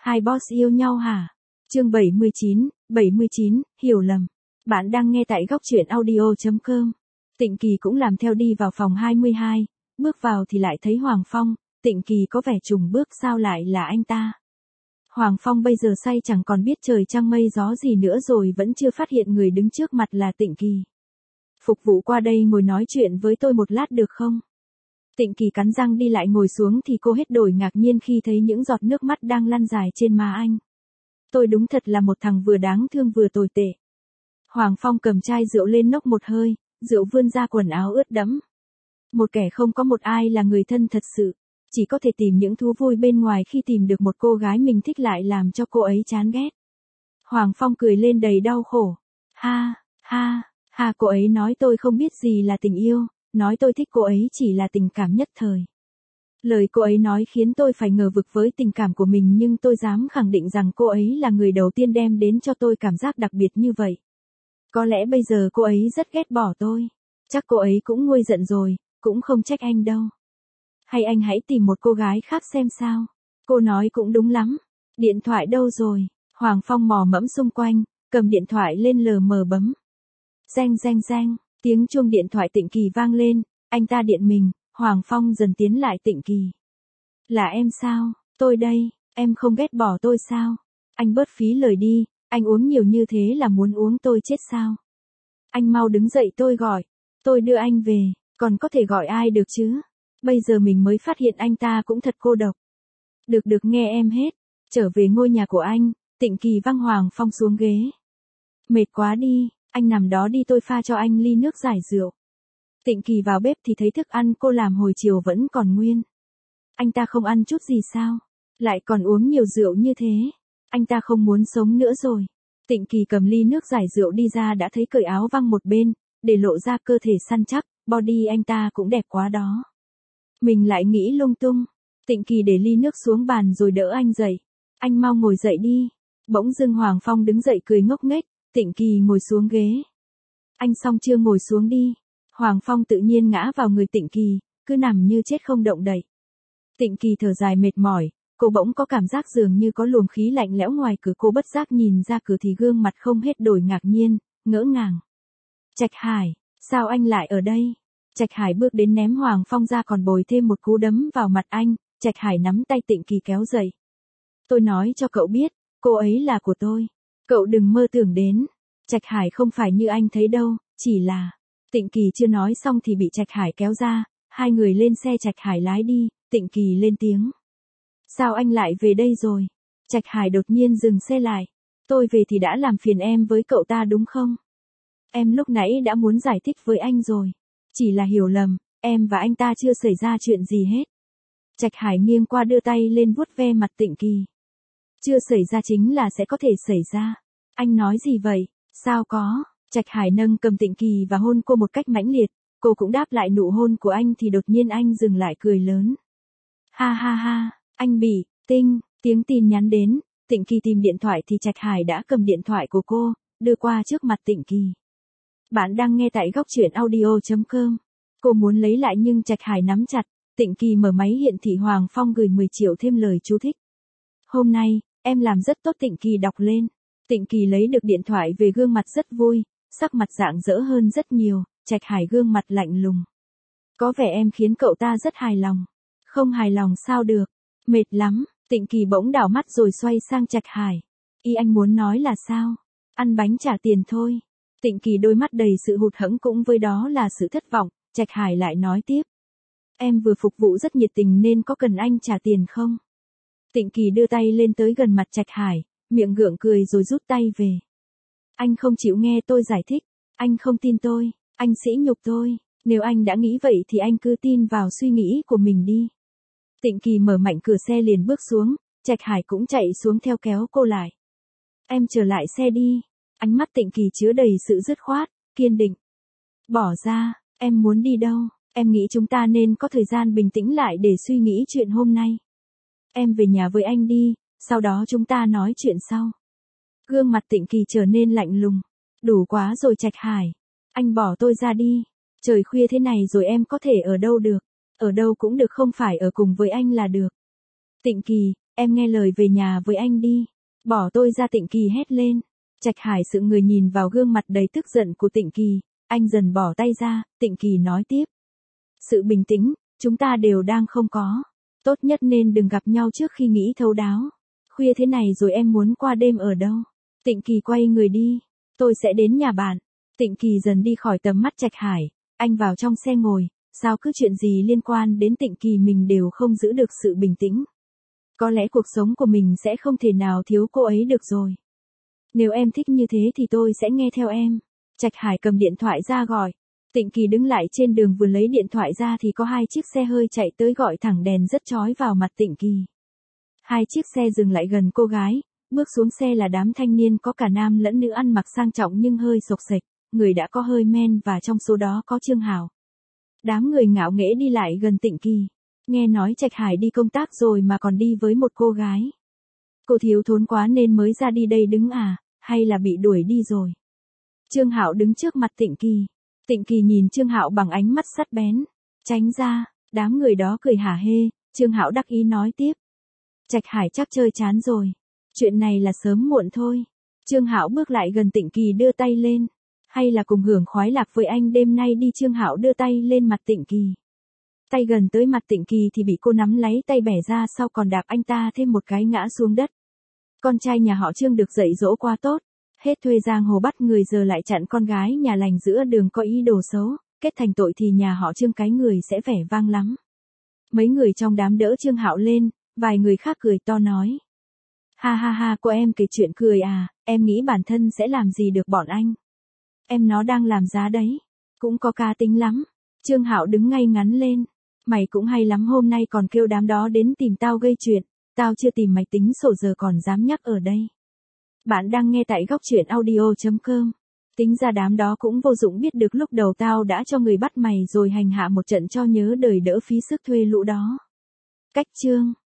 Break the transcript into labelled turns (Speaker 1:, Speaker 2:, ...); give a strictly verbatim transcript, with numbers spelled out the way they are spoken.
Speaker 1: Hai boss yêu nhau hả? Chương bảy mươi chín, bảy mươi chín, hiểu lầm. Bạn đang nghe tại góc truyện audio chấm com. Tịnh Kỳ cũng làm theo đi vào phòng hai mươi hai, bước vào thì lại thấy Hoàng Phong. Tịnh Kỳ có vẻ trùng bước, sao lại là anh ta? Hoàng Phong bây giờ say chẳng còn biết trời trăng mây gió gì nữa rồi vẫn chưa phát hiện người đứng trước mặt là Tịnh Kỳ. Phục vụ qua đây ngồi nói chuyện với tôi một lát được không? Tịnh Kỳ cắn răng đi lại ngồi xuống thì cô hết đổi ngạc nhiên khi thấy những giọt nước mắt đang lăn dài trên má anh. Tôi đúng thật là một thằng vừa đáng thương vừa tồi tệ. Hoàng Phong cầm chai rượu lên nốc một hơi, rượu vươn ra quần áo ướt đẫm. Một kẻ không có một ai là người thân thật sự, chỉ có thể tìm những thú vui bên ngoài khi tìm được một cô gái mình thích lại làm cho cô ấy chán ghét. Hoàng Phong cười lên đầy đau khổ. Ha, ha, ha, cô ấy nói tôi không biết gì là tình yêu, nói tôi thích cô ấy chỉ là tình cảm nhất thời. Lời cô ấy nói khiến tôi phải ngờ vực với tình cảm của mình, nhưng tôi dám khẳng định rằng cô ấy là người đầu tiên đem đến cho tôi cảm giác đặc biệt như vậy. Có lẽ bây giờ cô ấy rất ghét bỏ tôi. Chắc cô ấy cũng nguôi giận rồi, cũng không trách anh đâu. Hay anh hãy tìm một cô gái khác xem sao. Cô nói cũng đúng lắm. Điện thoại đâu rồi? Hoàng Phong mò mẫm xung quanh, cầm điện thoại lên lờ mờ bấm. Reng reng reng, tiếng chuông điện thoại Tịnh Kỳ vang lên, anh ta điện mình. Hoàng Phong dần tiến lại Tịnh Kỳ. Là em sao? Tôi đây, em không ghét bỏ tôi sao? Anh bớt phí lời đi, anh uống nhiều như thế là muốn uống tôi chết sao? Anh mau đứng dậy tôi gọi, tôi đưa anh về, còn có thể gọi ai được chứ? Bây giờ mình mới phát hiện anh ta cũng thật cô độc. Được được nghe em hết, trở về ngôi nhà của anh, Tịnh Kỳ văng Hoàng Phong xuống ghế. Mệt quá đi, anh nằm đó đi, tôi pha cho anh ly nước giải rượu. Tịnh Kỳ vào bếp thì thấy thức ăn cô làm hồi chiều vẫn còn nguyên. Anh ta không ăn chút gì sao? Lại còn uống nhiều rượu như thế. Anh ta không muốn sống nữa rồi. Tịnh Kỳ cầm ly nước giải rượu đi ra đã thấy cởi áo văng một bên, để lộ ra cơ thể săn chắc, body anh ta cũng đẹp quá đó. Mình lại nghĩ lung tung. Tịnh Kỳ để ly nước xuống bàn rồi đỡ anh dậy. Anh mau ngồi dậy đi. Bỗng dưng Hoàng Phong đứng dậy cười ngốc nghếch. Tịnh Kỳ ngồi xuống ghế. Anh xong chưa, ngồi xuống đi. Hoàng Phong tự nhiên ngã vào người Tịnh Kỳ, cứ nằm như chết không động đậy. Tịnh Kỳ thở dài mệt mỏi, cô bỗng có cảm giác dường như có luồng khí lạnh lẽo ngoài cửa, cô bất giác nhìn ra cửa thì gương mặt không hết đổi ngạc nhiên, ngỡ ngàng. Trạch Hải, sao anh lại ở đây? Trạch Hải bước đến ném Hoàng Phong ra còn bồi thêm một cú đấm vào mặt anh. Trạch Hải nắm tay Tịnh Kỳ kéo dậy. Tôi nói cho cậu biết, cô ấy là của tôi. Cậu đừng mơ tưởng đến. Trạch Hải không phải như anh thấy đâu, chỉ là... Tịnh Kỳ chưa nói xong thì bị Trạch Hải kéo ra, hai người lên xe, Trạch Hải lái đi. Tịnh Kỳ lên tiếng. Sao anh lại về đây rồi? Trạch Hải đột nhiên dừng xe lại. Tôi về thì đã làm phiền em với cậu ta đúng không? Em lúc nãy đã muốn giải thích với anh rồi. Chỉ là hiểu lầm, em và anh ta chưa xảy ra chuyện gì hết. Trạch Hải nghiêng qua đưa tay lên vuốt ve mặt Tịnh Kỳ. Chưa xảy ra chính là sẽ có thể xảy ra. Anh nói gì vậy? Sao có? Trạch Hải nâng cầm Tịnh Kỳ và hôn cô một cách mãnh liệt. Cô cũng đáp lại nụ hôn của anh thì đột nhiên anh dừng lại cười lớn. Ha ha ha, anh bị, tinh, tiếng tin nhắn đến. Tịnh Kỳ tìm điện thoại thì Trạch Hải đã cầm điện thoại của cô, đưa qua trước mặt Tịnh Kỳ. Bạn đang nghe tại góc truyện audio chấm com. Cô muốn lấy lại nhưng Trạch Hải nắm chặt. Tịnh Kỳ mở máy hiện thị Hoàng Phong gửi mười triệu thêm lời chú thích. Hôm nay, em làm rất tốt, Tịnh Kỳ đọc lên. Tịnh Kỳ lấy được điện thoại về, gương mặt rất vui, sắc mặt rạng rỡ hơn rất nhiều. Trạch Hải gương mặt lạnh lùng. Có vẻ em khiến cậu ta rất hài lòng. Không hài lòng sao được, mệt lắm. Tịnh Kỳ bỗng đảo mắt rồi xoay sang Trạch Hải. Ý anh muốn nói là sao? Ăn bánh trả tiền thôi. Tịnh Kỳ đôi mắt đầy sự hụt hẫng, cũng với đó là sự thất vọng. Trạch Hải lại nói tiếp. Em vừa phục vụ rất nhiệt tình nên có cần anh trả tiền không? Tịnh Kỳ đưa tay lên tới gần mặt Trạch Hải, miệng gượng cười rồi rút tay về. Anh không chịu nghe tôi giải thích. Anh không tin tôi. Anh sỉ nhục tôi. Nếu anh đã nghĩ vậy thì anh cứ tin vào suy nghĩ của mình đi. Tịnh Kỳ mở mạnh cửa xe liền bước xuống. Trạch Hải cũng chạy xuống theo kéo cô lại. Em trở lại xe đi. Ánh mắt Tịnh Kỳ chứa đầy sự dứt khoát, kiên định. Bỏ ra, em muốn đi đâu? Em nghĩ chúng ta nên có thời gian bình tĩnh lại để suy nghĩ chuyện hôm nay. Em về nhà với anh đi, sau đó chúng ta nói chuyện sau. Gương mặt Tịnh Kỳ trở nên lạnh lùng. Đủ quá rồi Trạch Hải. Anh bỏ tôi ra đi. Trời khuya thế này rồi em có thể ở đâu được? Ở đâu cũng được, không phải ở cùng với anh là được. Tịnh Kỳ, em nghe lời về nhà với anh đi. Bỏ tôi ra, Tịnh Kỳ hét lên. Trạch Hải sững người nhìn vào gương mặt đầy tức giận của Tịnh Kỳ, anh dần bỏ tay ra, Tịnh Kỳ nói tiếp. Sự bình tĩnh, chúng ta đều đang không có. Tốt nhất nên đừng gặp nhau trước khi nghĩ thấu đáo. Khuya thế này rồi em muốn qua đêm ở đâu? Tịnh Kỳ quay người đi. Tôi sẽ đến nhà bạn. Tịnh Kỳ dần đi khỏi tầm mắt Trạch Hải, anh vào trong xe ngồi, sao cứ chuyện gì liên quan đến Tịnh Kỳ mình đều không giữ được sự bình tĩnh. Có lẽ cuộc sống của mình sẽ không thể nào thiếu cô ấy được rồi. Nếu em thích như thế thì tôi sẽ nghe theo em. Trạch Hải cầm điện thoại ra gọi. Tịnh Kỳ đứng lại trên đường vừa lấy điện thoại ra thì có hai chiếc xe hơi chạy tới gọi thẳng đèn rất chói vào mặt Tịnh Kỳ. Hai chiếc xe dừng lại gần cô gái, bước xuống xe là đám thanh niên có cả nam lẫn nữ ăn mặc sang trọng nhưng hơi xộc xệch, người đã có hơi men và trong số đó có Trương Hạo. Đám người ngạo nghễ đi lại gần Tịnh Kỳ. Nghe nói Trạch Hải đi công tác rồi mà còn đi với một cô gái. Cô thiếu thốn quá nên mới ra đi đây đứng à, hay là bị đuổi đi rồi? Trương Hạo đứng trước mặt Tịnh Kỳ. Tịnh Kỳ nhìn Trương Hạo bằng ánh mắt sắc bén. Tránh ra, đám người đó cười hả hê, Trương Hạo đắc ý nói tiếp. Trạch Hải chắc chơi chán rồi. Chuyện này là sớm muộn thôi. Trương Hạo bước lại gần Tịnh Kỳ đưa tay lên. Hay là cùng hưởng khoái lạc với anh đêm nay đi, Trương Hạo đưa tay lên mặt Tịnh Kỳ. Tay gần tới mặt Tịnh Kỳ thì bị cô nắm lấy tay bẻ ra, sau còn đạp anh ta thêm một cái ngã xuống đất. Con trai nhà họ Trương được dạy dỗ quá tốt. Hết thuê giang hồ bắt người giờ lại chặn con gái nhà lành giữa đường có ý đồ xấu, kết thành tội thì nhà họ Trương cái người sẽ vẻ vang lắm. Mấy người trong đám đỡ Trương Hạo lên, vài người khác cười to nói. Ha ha ha, cô em kể chuyện cười à, em nghĩ bản thân sẽ làm gì được bọn anh. Em nó đang làm giá đấy, cũng có cá tính lắm. Trương Hạo đứng ngay ngắn lên. Mày cũng hay lắm, hôm nay còn kêu đám đó đến tìm tao gây chuyện, tao chưa tìm mày tính sổ giờ còn dám nhắc ở đây. Bạn đang nghe tại góc truyện audio chấm com. Tính ra đám đó cũng vô dụng, biết được lúc đầu tao đã cho người bắt mày rồi hành hạ một trận cho nhớ đời đỡ phí sức thuê lũ đó. Cách chương